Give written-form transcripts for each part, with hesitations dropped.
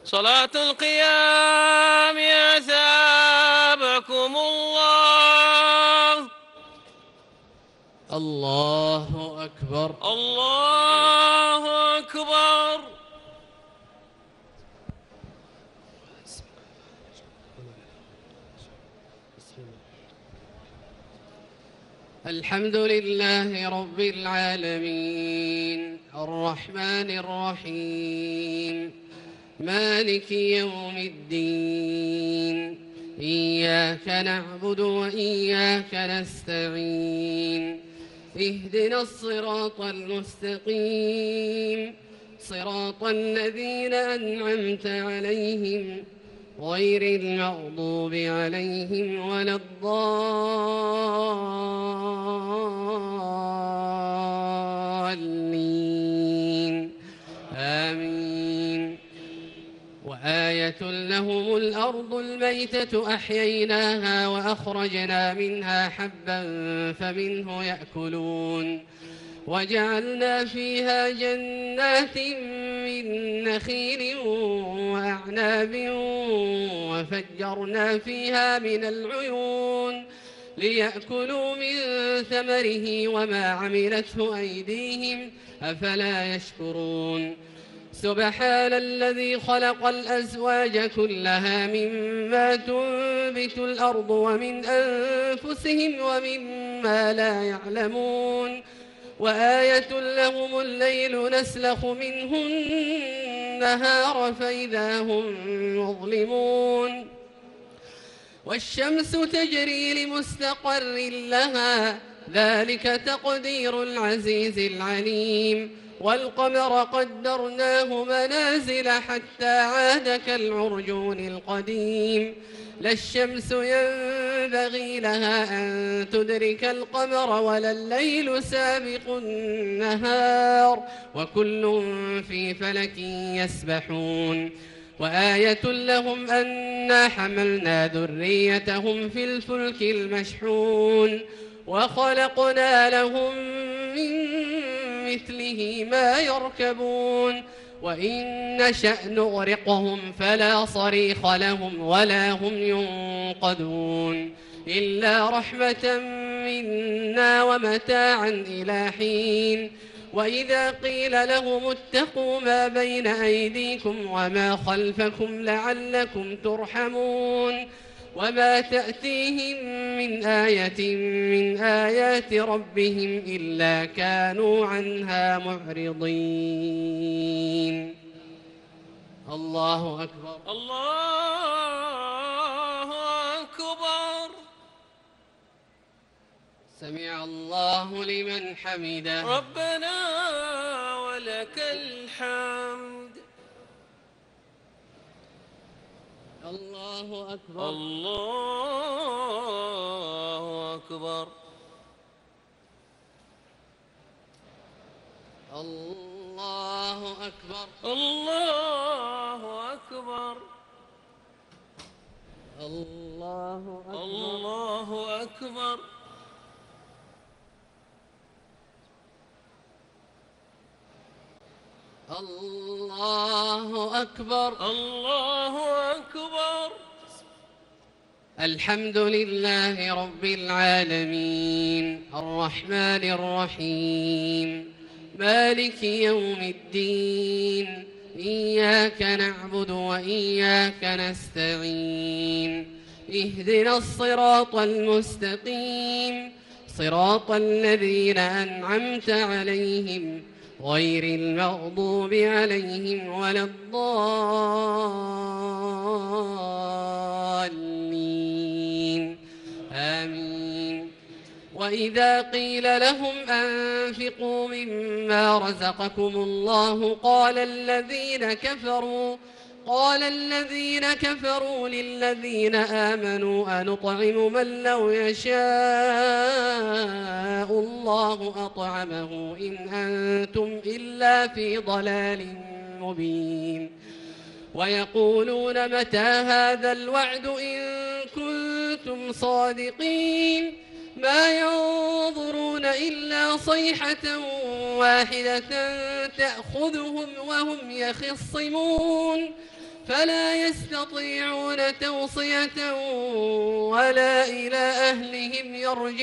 صلاة القيام أثابكم الله. الله أكبر. الله أكبر. الحمد لله رب العالمين الرحمن الرحيم مالك يوم الدين إياك نعبد وإياك نستعين اهدنا الصراط المستقيم صراط الذين أنعمت عليهم غير المغضوب عليهم ولا الضالين آمين. وآية لهم الأرض الميتة أحييناها وأخرجنا منها حبا فمنه يأكلون وجعلنا فيها جنات من نخيل وأعناب وفجرنا فيها من العيون ليأكلوا من ثمره وما عملته أيديهم أفلا يشكرون. سبحان الذي خلق الأزواج كلها مما تنبت الأرض ومن أنفسهم ومما لا يعلمون. وآية لهم الليل نسلخ منه النهار فإذا هم مظلمون. والشمس تجري لمستقر لها ذلك تقدير العزيز العليم. والقمر قدرناه منازل حتى عاد كالعرجون القديم. لا الشمس ينبغي لها أن تدرك القمر ولا الليل سابق النهار وكل في فلك يسبحون. وآية لهم أنا حملنا ذريتهم في الفلك المشحون وخلقنا لهم من مثله ما يركبون وإن نشأ نغرقهم فلا صريخ لهم ولا هم ينقذون إلا رحمة منا ومتاعا إلى حين. وإذا قيل لهم اتقوا ما بين أيديكم وما خلفكم لعلكم ترحمون وما تأتيهم من آية من آيات ربهم إلا كانوا عنها معرضين. الله أكبر. الله أكبر. سمع الله لمن حمده. ربنا ولك الحمد. الله أكبر. الله أكبر. الله أكبر. الله أكبر. الله أكبر. الله أكبر. الله أكبر. الله أكبر. الحمد لله رب العالمين الرحمن الرحيم مالك يوم الدين إياك نعبد وإياك نستعين اهدنا الصراط المستقيم صراط الذين أنعمت عليهم غير المغضوب عليهم ولا الضالين آمين. وإذا قيل لهم أنفقوا مما رزقكم الله قال الذين كفروا للذين آمنوا أنطعم من لو يشاء الله أطعمه إن أنتم إلا في ضلال مبين. ويقولون متى هذا الوعد إن كنتم صادقين ما ينظرون إلا صيحة واحدة تأخذهم وهم يخصمون فلا يستطيعون توصية ولا إلى أهلهم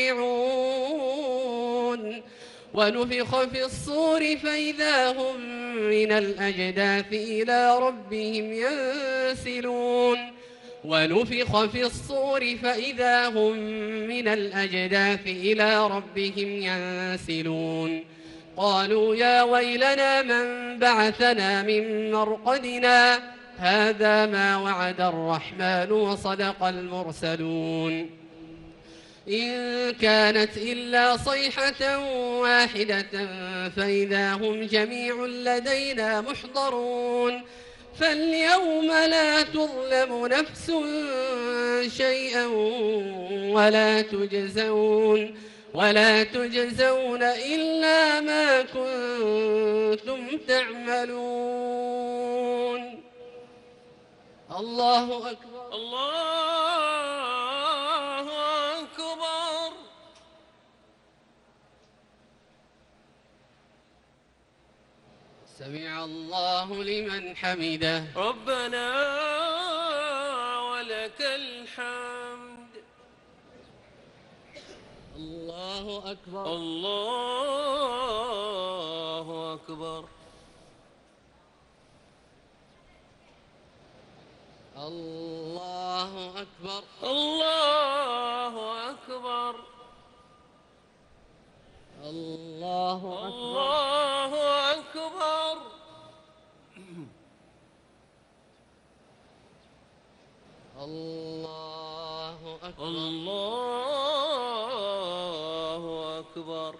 يرجعون ونفخ في الصور فإذا هم من الأجداث إلى ربهم ينسلون ونفخ في الصور فإذا هم من الأجداث إلى ربهم ينسلون قالوا يا ويلنا من بعثنا من مرقدنا هذا ما وعد الرحمن وصدق المرسلون إن كانت إلا صيحة واحدة فإذا هم جميع لدينا محضرون فاليوم لا تظلم نفس شيئا ولا تجزون إلا ما كنتم تعملون. الله أكبر. الله أكبر. سمع الله لمن حمده. ربنا ولك الحمد. الله أكبر. الله أكبر. الله أكبر. الله أكبر. الله أكبر. الله أكبر. الله أكبر. الله أكبر.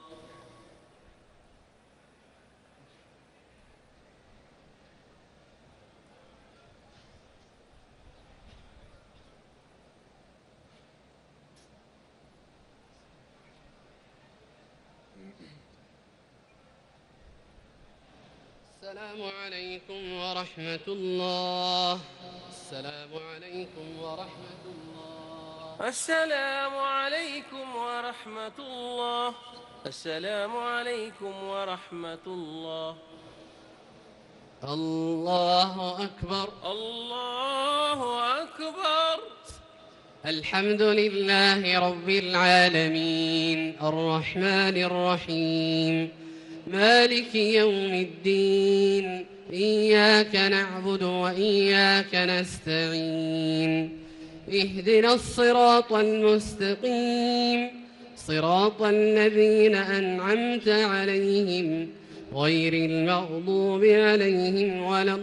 السلام عليكم ورحمة الله. السلام عليكم ورحمة الله. السلام عليكم ورحمة الله. السلام عليكم ورحمة الله. الله أكبر. الله أكبر. الحمد لله رب العالمين الرحمن الرحيم مالك يوم الدين إياك نعبد وإياك نستعين اهدنا الصراط المستقيم صراط الذين أنعمت عليهم غير المغضوب عليهم ولا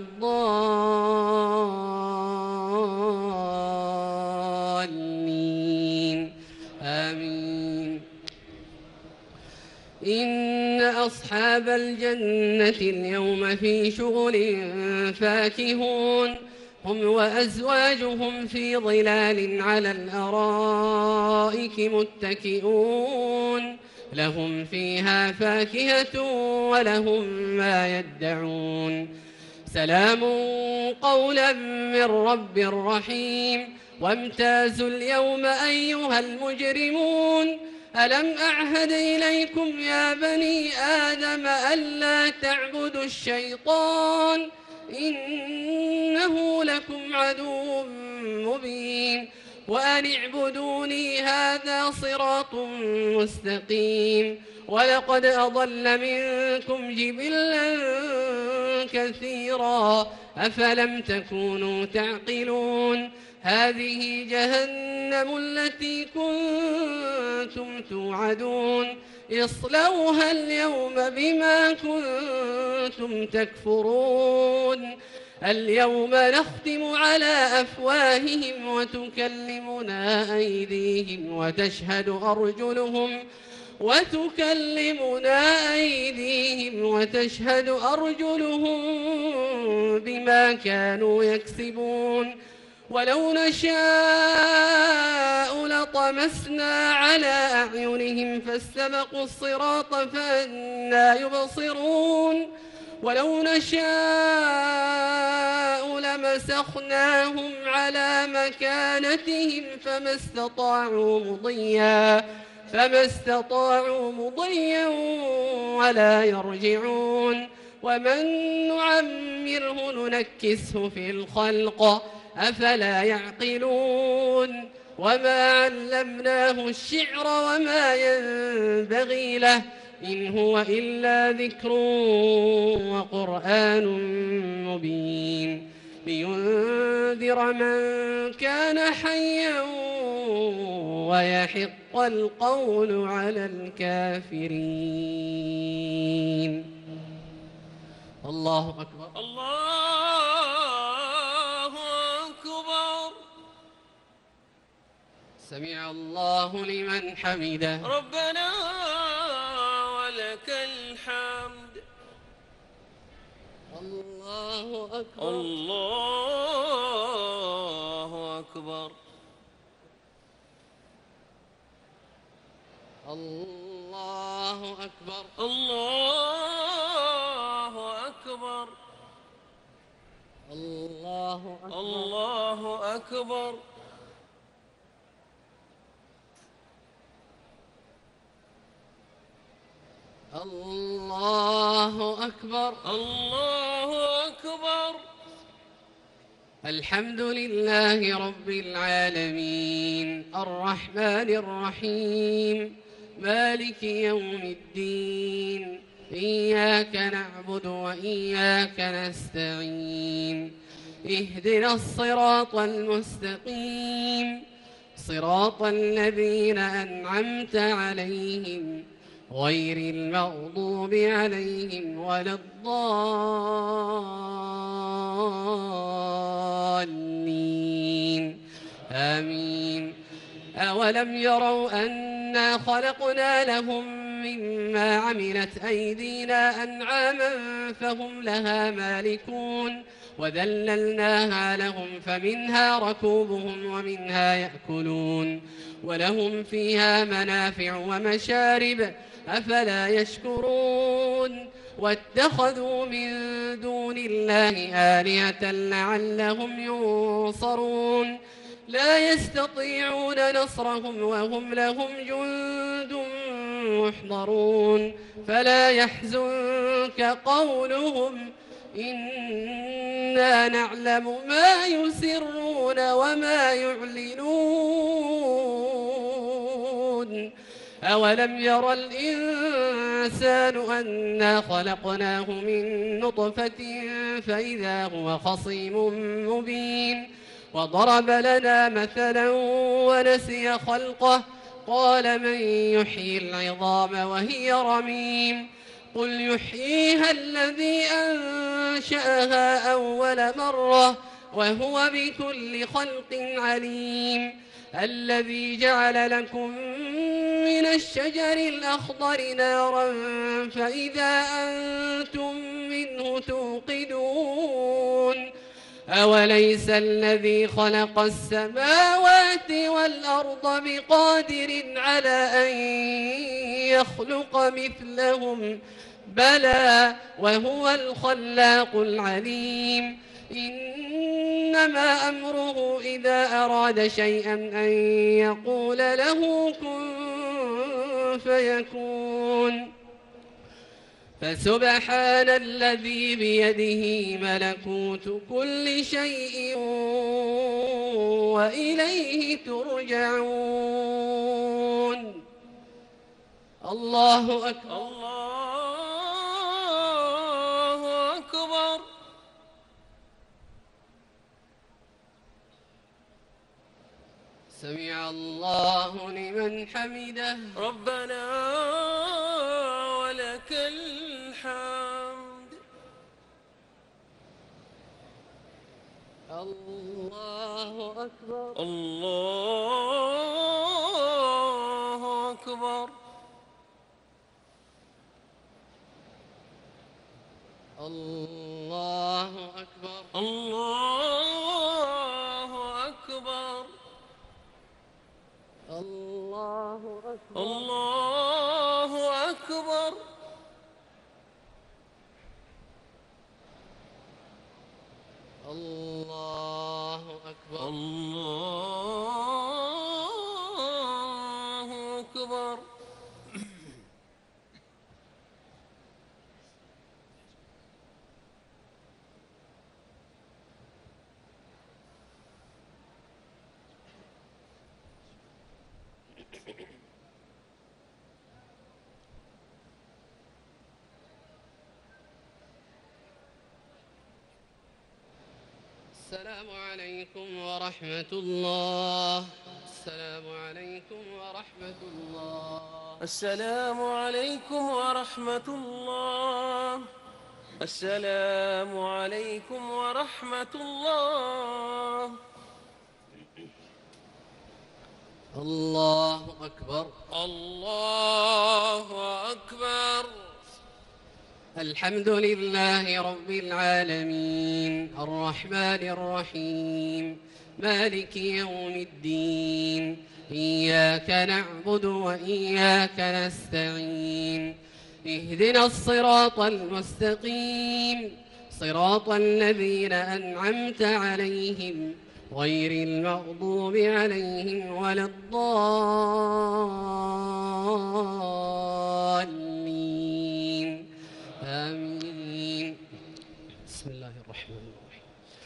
الضالين آمين. إن أصحاب الجنة اليوم في شغل فاكهون هم وأزواجهم في ظلال على الأرائك متكئون لهم فيها فاكهة ولهم ما يدعون سلام قولا من رب رحيم. وامتازوا اليوم أيها المجرمون ألم أعهد إليكم يا بني آدم ألا تعبدوا الشيطان إنه لكم عدو مبين وأن اعبدوني هذا صراط مستقيم. ولقد أضل منكم جبلا كثيرا أفلم تكونوا تعقلون. هذه جهنم التي كنتم توعدون اصلوها اليوم بما كنتم تكفرون. اليوم نختم على أفواههم وتكلمنا أيديهم وتشهد أرجلهم بما كانوا يكسبون. ولو نشاء لطمسنا على أعينهم فاستبقوا الصراط فأنى يبصرون. ولو نشاء لمسخناهم على مكانتهم فما استطاعوا مضيا ولا يرجعون. ومن نعمره ننكسه في الخلق أفلا يعقلون وما علمناه الشعر وما ينبغي له إن هو إلا ذكر وقرآن مبين لينذر من كان حيا ويحق القول على الكافرين. الله أكبر. الله أكبر. سمع الله لمن حمده. ربنا ولك الحمد. الله أكبر. الله أكبر. الله أكبر. الله أكبر. الله أكبر. الله أكبر. الله أكبر. الله أكبر. الحمد لله رب العالمين الرحمن الرحيم مالك يوم الدين إياك نعبد وإياك نستعين اهدنا الصراط المستقيم صراط الذين أنعمت عليهم غير المغضوب عليهم ولا الضالين آمين. أولم يروا أنا خلقنا لهم مما عملت أيدينا أنعاما فهم لها مالكون وذللناها لهم فمنها ركوبهم ومنها يأكلون ولهم فيها منافع ومشارب أفلا يشكرون واتخذوا من دون الله آلهة لعلهم ينصرون لا يستطيعون نصرهم وهم لهم جند محضرون فلا يحزنك قولهم إنا نعلم ما يسرون وما يعلنون أولم ير الإنسان أنا خلقناه من نطفة فإذا هو خصيم مبين وضرب لنا مثلا ونسي خلقه قال من يحيي العظام وهي رميم قل يحييها الذي أنشأها أول مرة وهو بكل خلق عليم الذي جعل لكم من الشجر الأخضر نارا فإذا أنتم منه توقدون أوليس الذي خلق السماوات والأرض بقادر على أن يخلق مثلهم بلى وهو الخلاق العليم إنما أمره إذا أراد شيئا أن يقول له كن فيكون فسبحان الذي بيده ملكوت كل شيء وإليه ترجعون. الله أكبر. الله أكبر. سمع الله لمن حمده. ربنا ولك الحمد. الله أكبر. الله أكبر. الله أكبر. الله أكبر. الله أكبر. الله أكبر. الله أكبر. الله أكبر. السلام عليكم ورحمة الله. السلام عليكم ورحمة الله. السلام عليكم ورحمة الله. السلام عليكم ورحمة الله. الله أكبر. الله أكبر. الحمد لله رب العالمين الرحمن الرحيم مالك يوم الدين إياك نعبد وإياك نستعين اهدنا الصراط المستقيم صراط الذين أنعمت عليهم غير المغضوب عليهم ولا الضالين آمين. بسم الله الرحمن الرحيم.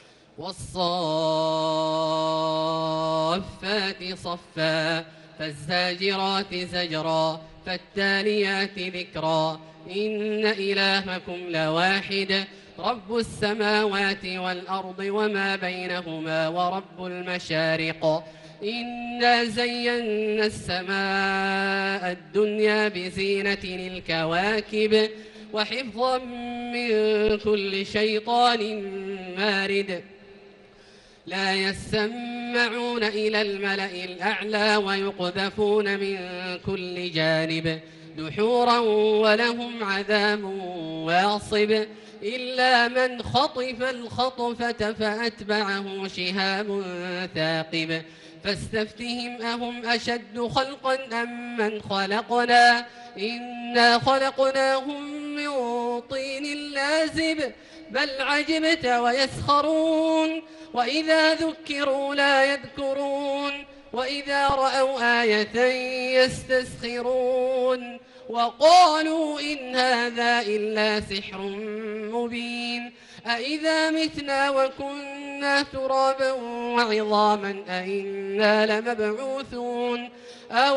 والصافات صفا فالزاجرات زجرا فالتاليات ذكرا إن إلهكم لواحد رب السماوات والأرض وما بينهما ورب المشارق إنا زينا السماء الدنيا بزينة الكواكب وحفظا من كل شيطان مارد لا يسمعون إلى الملأ الأعلى ويقذفون من كل جانب دحورا ولهم عذاب واصب إلا من خطف الخطفة فأتبعه شهاب ثاقب فاستفتهم أهم أشد خلقا أم من خلقنا إنا خلقناهم من طين لازب بل عجبت ويسخرون وإذا ذكروا لا يذكرون وإذا رأوا آية يستسخرون وقالوا إن هذا إلا سحر مبين أإذا متنا وكنا ترابا وعظاما أإنا لمبعوثون أو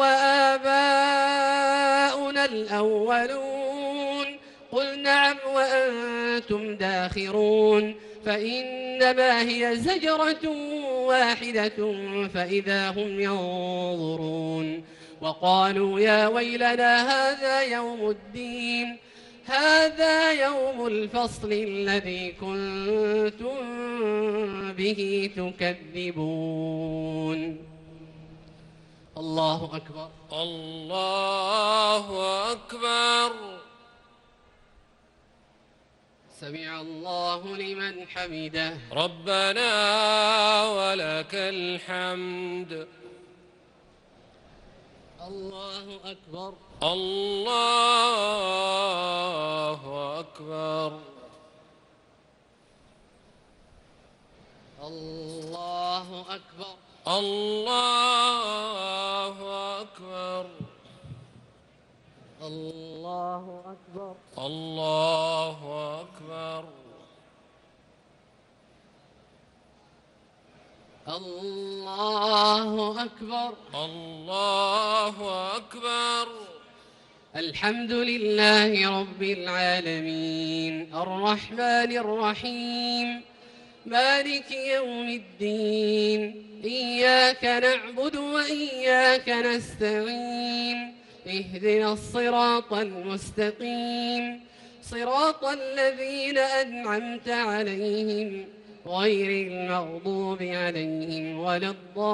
آباؤنا الأولون قل نعم وأنتم داخرون فإنما هي زجرة واحدة فإذا هم ينظرون وقالوا يا ويلنا هذا يوم الدين هذا يوم الفصل الذي كنتم به تكذبون. الله أكبر. الله أكبر. سمع الله لمن حمده. ربنا ولك الحمد. الله أكبر. الله أكبر. الله أكبر. الله أكبر. الله أكبر. الله أكبر. الله أكبر. الله أكبر. الحمد لله رب العالمين الرحمن الرحيم مالك يوم الدين إياك نعبد وإياك نستعين اهدنا الصراط المستقيم صراط الذين أنعمت عليهم غير المغضوب عليهم ولا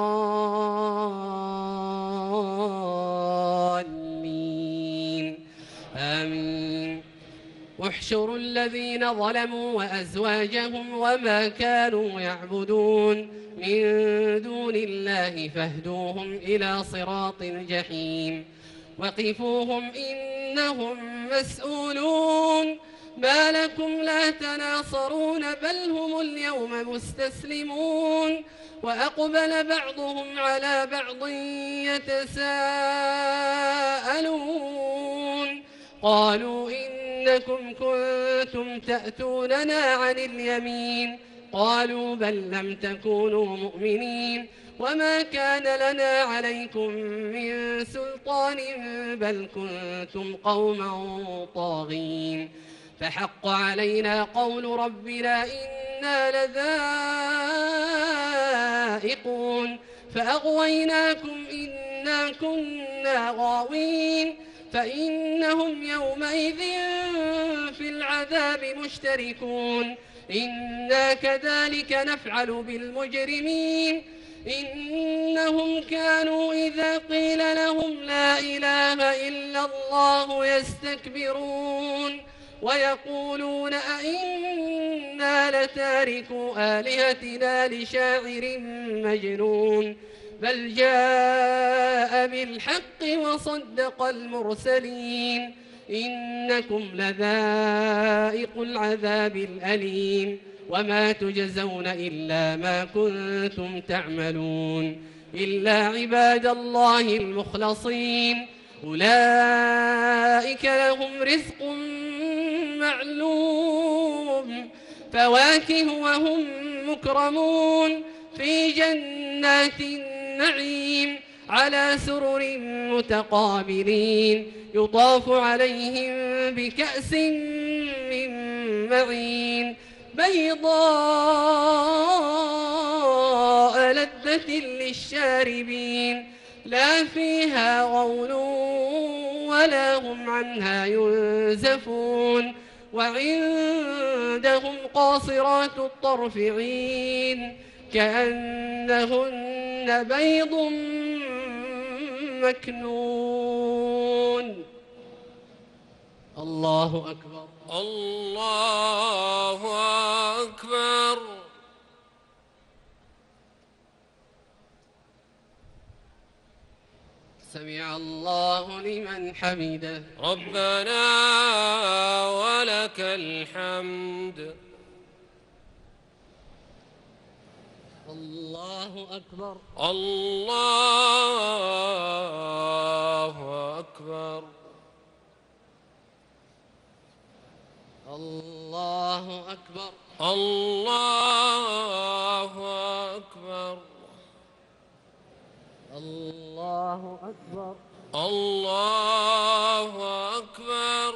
الضالين آمين. احشروا الذين ظلموا وأزواجهم وما كانوا يعبدون من دون الله فاهدوهم إلى صراط الجحيم وقفوهم إنهم مسؤولون. ما لكم لا تناصرون بل هم اليوم مستسلمون وأقبل بعضهم على بعض يتساءلون قالوا إنكم كنتم تأتوننا عن اليمين قالوا بل لم تكونوا مؤمنين وما كان لنا عليكم من سلطان بل كنتم قوما طاغين فحق علينا قول ربنا إنا لذائقون فأغويناكم إنا كنا غاوين فإنهم يومئذ في العذاب مشتركون إنا كذلك نفعل بالمجرمين إنهم كانوا إذا قيل لهم لا إله إلا الله يستكبرون ويقولون أئنا لتاركوا آلهتنا لشاعر مجنون بل جاء بالحق وصدق المرسلين إنكم لذائق العذاب الأليم وما تجزون إلا ما كنتم تعملون إلا عباد الله المخلصين أولئك لهم رزق معلوم فواكه وهم مكرمون في جنات النعيم على سرر متقابلين يطاف عليهم بكأس من معين بيضاء لذة للشاربين لا فيها غول ولا هم عنها ينزفون وعندهم قاصرات الطرف عين كأنهن بيض مكنون الله أكبر الله أكبر سمع الله لمن حمده ربنا ولك الحمد الله أكبر الله أكبر الله أكبر الله أكبر الله أكبر الله أكبر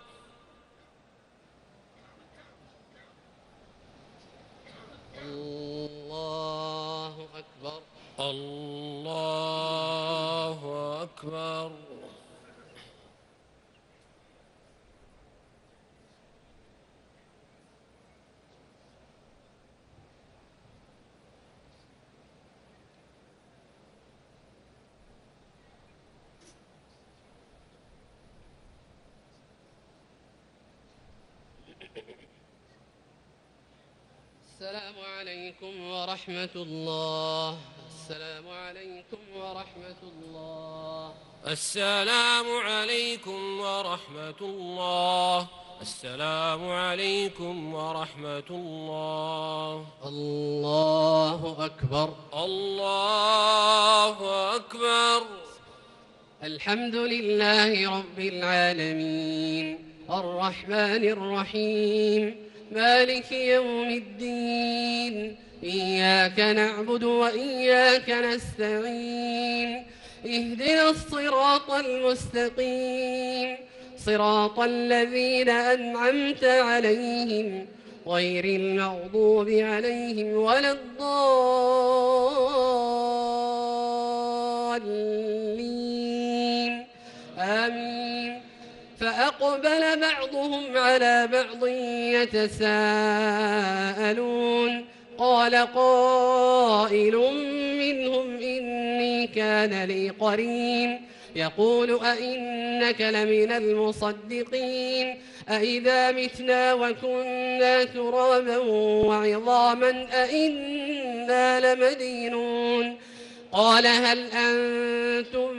الله أكبر الله أكبر السلام عليكم ورحمة الله السلام عليكم ورحمة الله السلام عليكم ورحمة الله السلام عليكم ورحمة الله الله أكبر الله أكبر الحمد لله رب العالمين الرحمن الرحيم مالك يوم الدين إياك نعبد وإياك نستعين اهدنا الصراط المستقيم صراط الذين أنعمت عليهم غير المغضوب عليهم ولا الضالين آمين فأقبل بعضهم على بعض يتساءلون قال قائل منهم إني كان لي قرين يقول أئنك لمن المصدقين أئذا متنا وكنا ترابا وعظاما أئنا لمدينون قال هل أنتم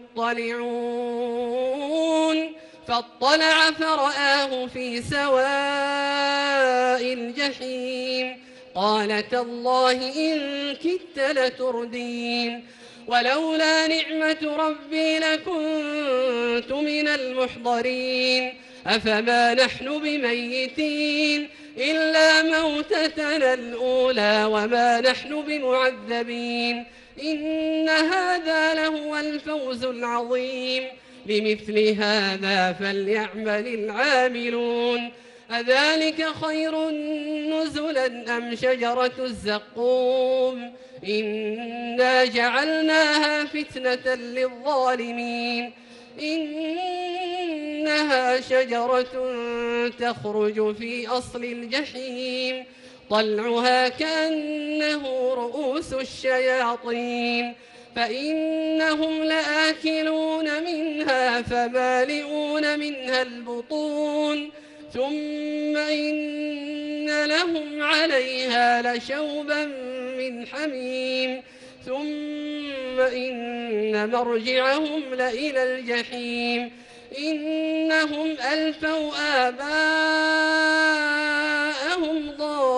مطلعون فاطلع فرآه في سواء الجحيم قال تالله إن كدت لتردين ولولا نعمة ربي لكنت من المحضرين أفما نحن بميتين إلا موتتنا الأولى وما نحن بمعذبين إن هذا لهو الفوز العظيم لمثل هذا فليعمل العاملون أذلك خير نزلا أم شجرة الزقوم إنا جعلناها فتنة للظالمين إنها شجرة تخرج في أصل الجحيم طلعها كأنه رؤوس الشياطين فإنهم لآكلون منها فمالئون منها البطون ثم إن لهم عليها لشوبا من حميم ثم إن مرجعهم لإلى الجحيم إنهم ألفوا آباءهم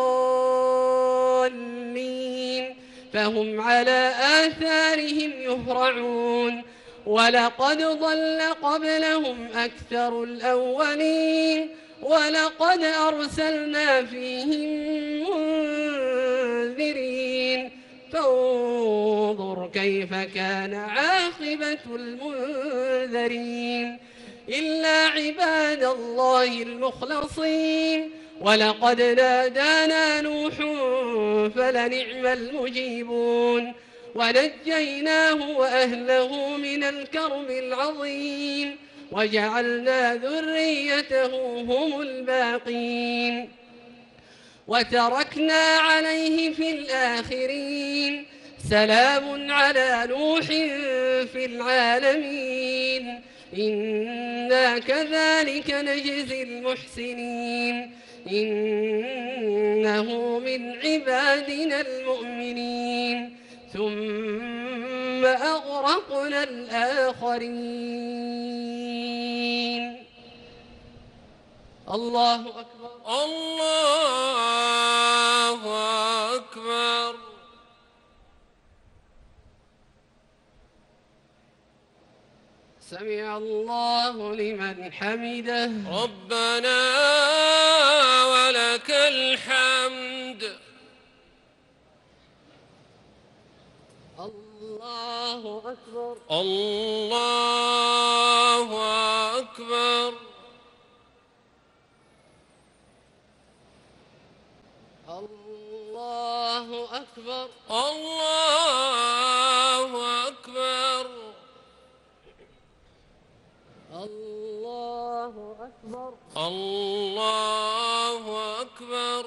ضالين فهم على آثارهم يهرعون ولقد ضل قبلهم أكثر الأولين ولقد أرسلنا فيهم منذرين فانظر كيف كان عاقبة المنذرين إلا عباد الله المخلصين ولقد نادانا نوح فلنعم المجيبون ونجيناه وأهله من الكرب العظيم وجعلنا ذريته هم الباقين وتركنا عليه في الآخرين سلام على نوح في العالمين إنا كذلك نجزي المحسنين إنه من عبادنا المؤمنين ثم أغرقنا الآخرين الله أكبر الله أكبر سمع الله لمن حمده ربنا ولك الحمد الله أكبر الله أكبر الله أكبر الله أكبر الله أكبر الله أكبر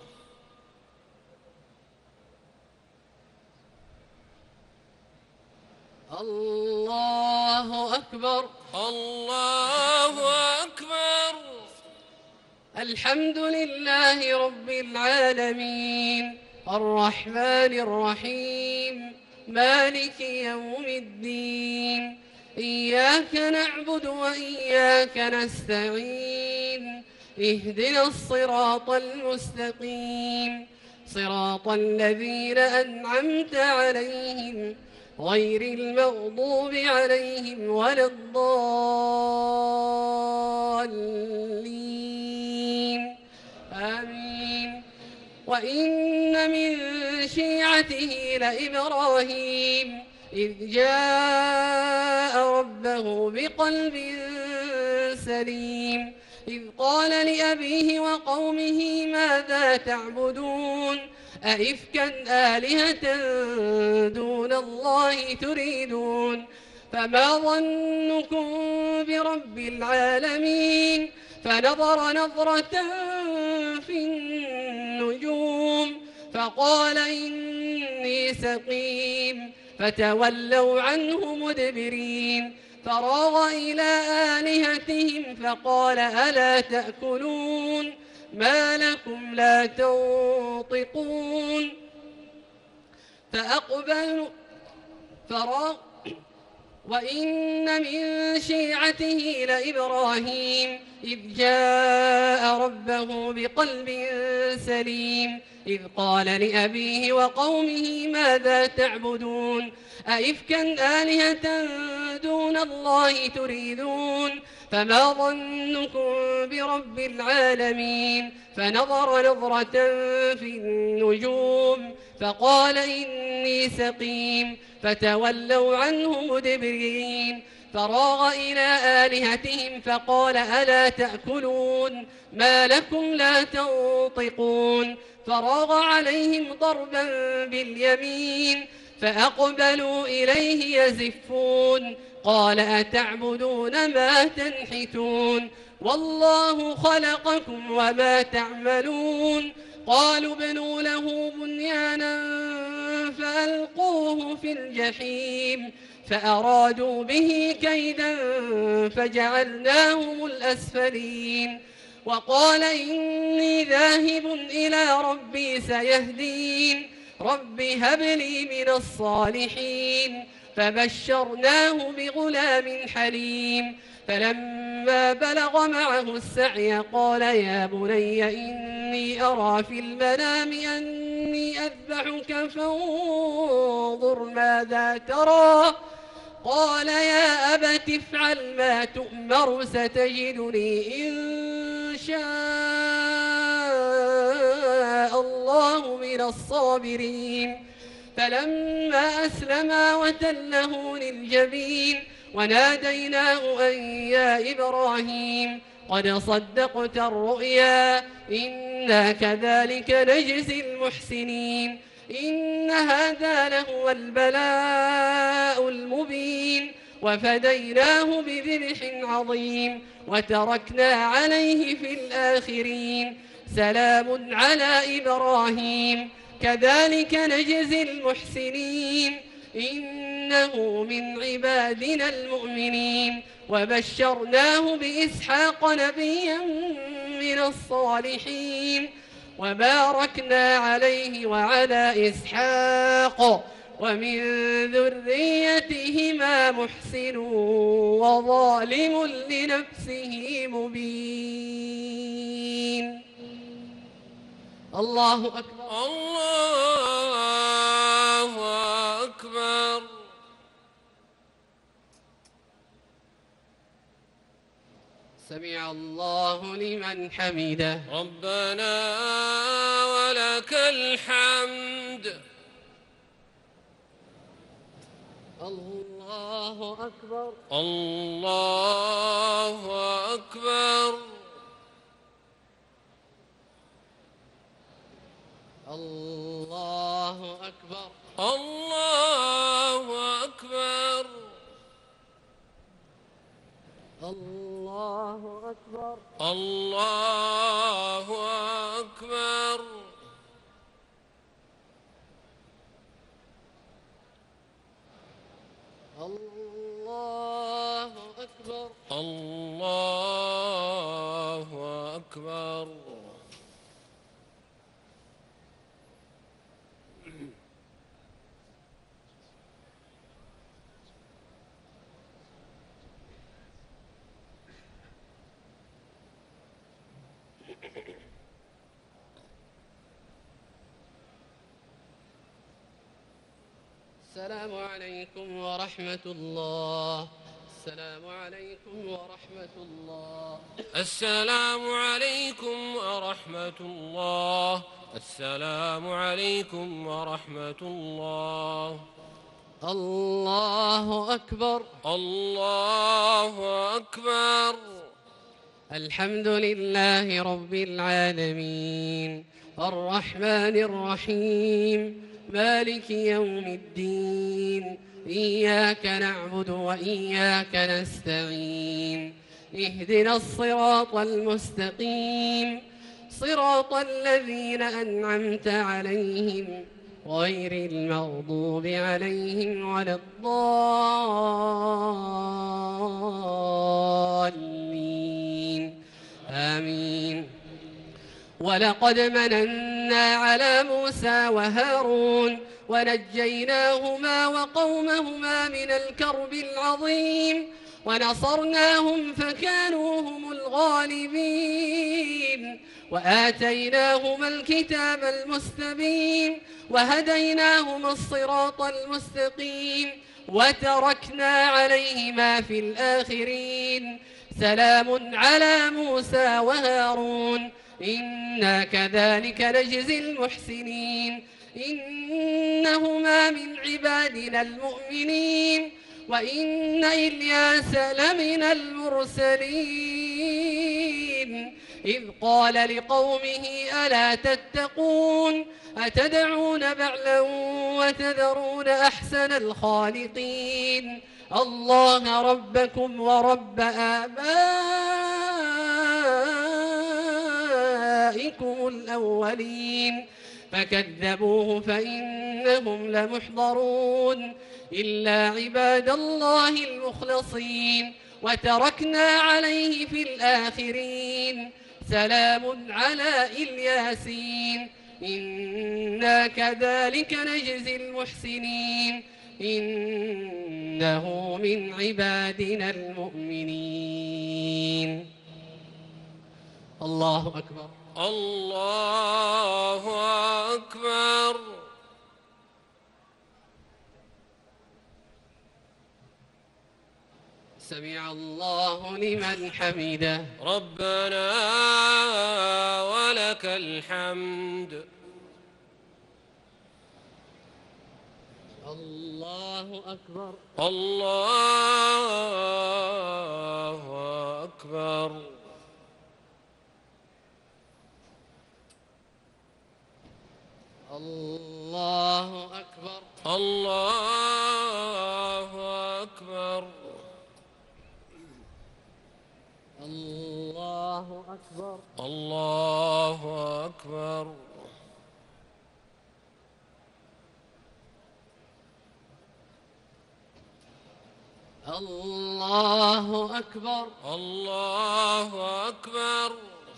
الله أكبر الله أكبر الحمد لله رب العالمين الرحمن الرحيم مالك يوم الدين إياك نعبد وإياك نستعين اهدنا الصراط المستقيم صراط الذين أنعمت عليهم غير المغضوب عليهم ولا الضالين آمين وإن من شيعته لإبراهيم إذ جاء ربه بقلب سليم إذ قال لأبيه وقومه ماذا تعبدون أئفكا آلهة دون الله تريدون فما ظنكم برب العالمين فنظر نظرة في النجوم فقال إني سقيم فتولوا عنه مدبرين فراغ إلى آلهتهم فقال ألا تأكلون ما لكم لا تنطقون فأقبلوا فراغ وإن من شيعته لإبراهيم إذ جاء ربه بقلب سليم إذ قال لأبيه وقومه ماذا تعبدون أئفكا آلهة دون الله تريدون فما ظنكم برب العالمين فنظر نظرة في النجوم فقال إني سقيم فتولوا عنه مدبرين فراغ إلى آلهتهم فقال ألا تأكلون ما لكم لا تنطقون فراغ عليهم ضربا باليمين فأقبلوا إليه يزفون قال أتعبدون ما تنحتون والله خلقكم وما تعملون قالوا ابنوا له بنيانا فألقوه في الجحيم فأرادوا به كيدا فجعلناهم الأسفلين وقال إني ذاهب إلى ربي سيهدين رب هب لي من الصالحين فبشرناه بغلام حليم فلما بلغ معه السعي قال يا بني إني أرى في المنام أني أذبحك فانظر ماذا ترى قال يا أبت افعل ما تؤمر ستجدني إن شاء الله من الصابرين فلما أسلما وتله للجبين وناديناه أن يا إبراهيم قد صدقت الرؤيا إنا كذلك نجزي المحسنين إن هذا لهو البلاء المبين وفديناه بذبح عظيم وتركنا عليه في الآخرين سلام على إبراهيم كذلك نجزي المحسنين إنه من عبادنا المؤمنين وبشرناه بإسحاق نبيا من الصالحين وباركنا عليه وعلى إسحاق ومن ذريتهما محسن وظالم لنفسه مبين الله أكبر الله أكبر. سمع الله لمن حمده ربنا ولك الحمد. الله أكبر الله أكبر. الله أكبر الله أكبر. الله أكبر الله أكبر. الله أكبر الله أكبر. السلام عليكم ورحمة الله السلام عليكم ورحمة الله السلام عليكم ورحمة الله. السلام عليكم ورحمة الله. الله أكبر الله أكبر. الحمد لله رب العالمين الرحمن الرحيم مالك يوم الدين إياك نعبد وإياك نستعين اهدنا الصراط المستقيم صراط الذين أنعمت عليهم غير المغضوب عليهم ولا الضالين آمين. ولقد مننا على موسى وهارون ونجيناهما وقومهما من الكرب العظيم ونصرناهم فكانوا هم الغالبين وآتيناهما الكتاب المستبين وهديناهما الصراط المستقيم وتركنا عليهما في الآخرين سلام على موسى وهارون إنا كذلك نجزي المحسنين إنهما من عبادنا المؤمنين وإن إلياس لمن المرسلين إذ قال لقومه ألا تتقون أتدعون بعلا وتذرون أحسن الخالقين الله ربكم ورب آبائكم الأولين فكذبوه فإنهم لمحضرون إلا عباد الله المخلصين وتركنا عليه في الآخرين سلام على الياسين إنا كذلك نجزي المحسنين إنه من عبادنا المؤمنين. الله أكبر. الله أكبر. سمع الله لمن حمده. ربنا ولك الحمد. الله أكبر. الله أكبر. الله أكبر. الله أكبر. الله أكبر. الله أكبر. الله أكبر. الله أكبر.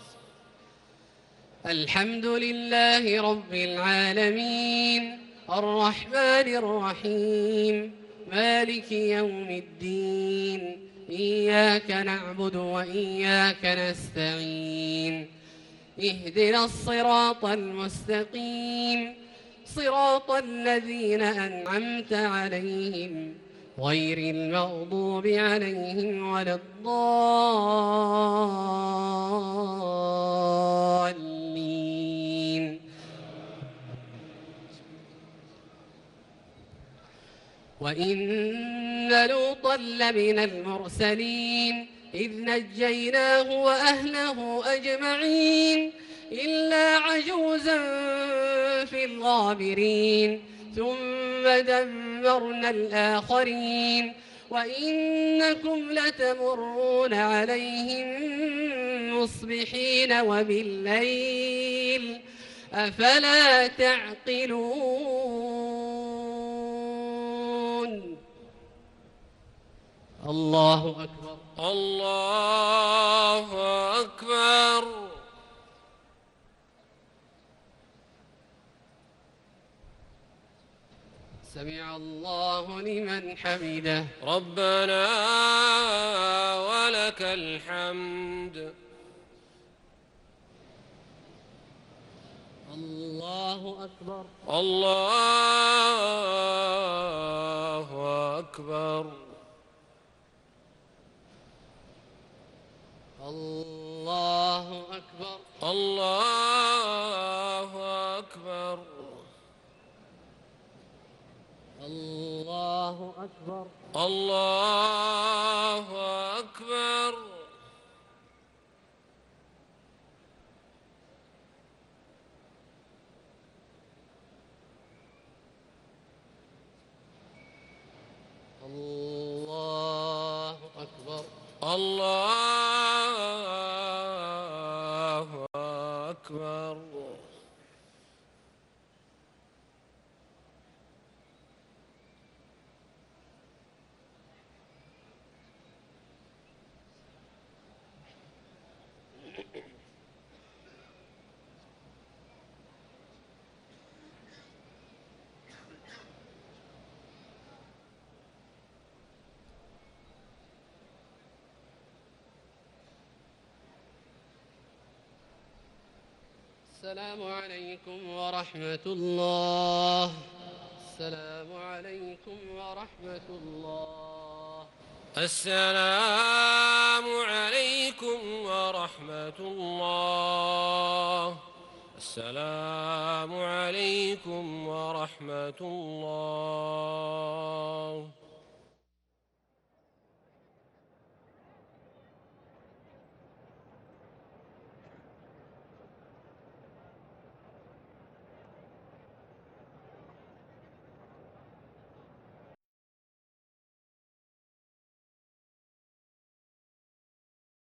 الحمد لله رب العالمين الرحمن الرحيم مالك يوم الدين إياك نعبد وإياك نستعين اهدنا الصراط المستقيم صراط الذين أنعمت عليهم غير المغضوب عليهم ولا الضالين. وإن لوطا لمن المرسلين إذ نجيناه وأهله أجمعين إلا عجوزا في الغابرين ثم دمرنا الآخرين وإنكم لتمرون عليهم مصبحين وبالليل أفلا تعقلون. الله أكبر. الله أكبر. سمع الله لمن حمده. ربنا ولك الحمد. الله أكبر. الله أكبر. الله أكبر. الله أكبر. الله أكبر. الله أكبر. الله أكبر. الله أكبر. السلام عليكم ورحمة الله. السلام عليكم ورحمة الله. السلام عليكم ورحمة الله. السلام عليكم ورحمة الله.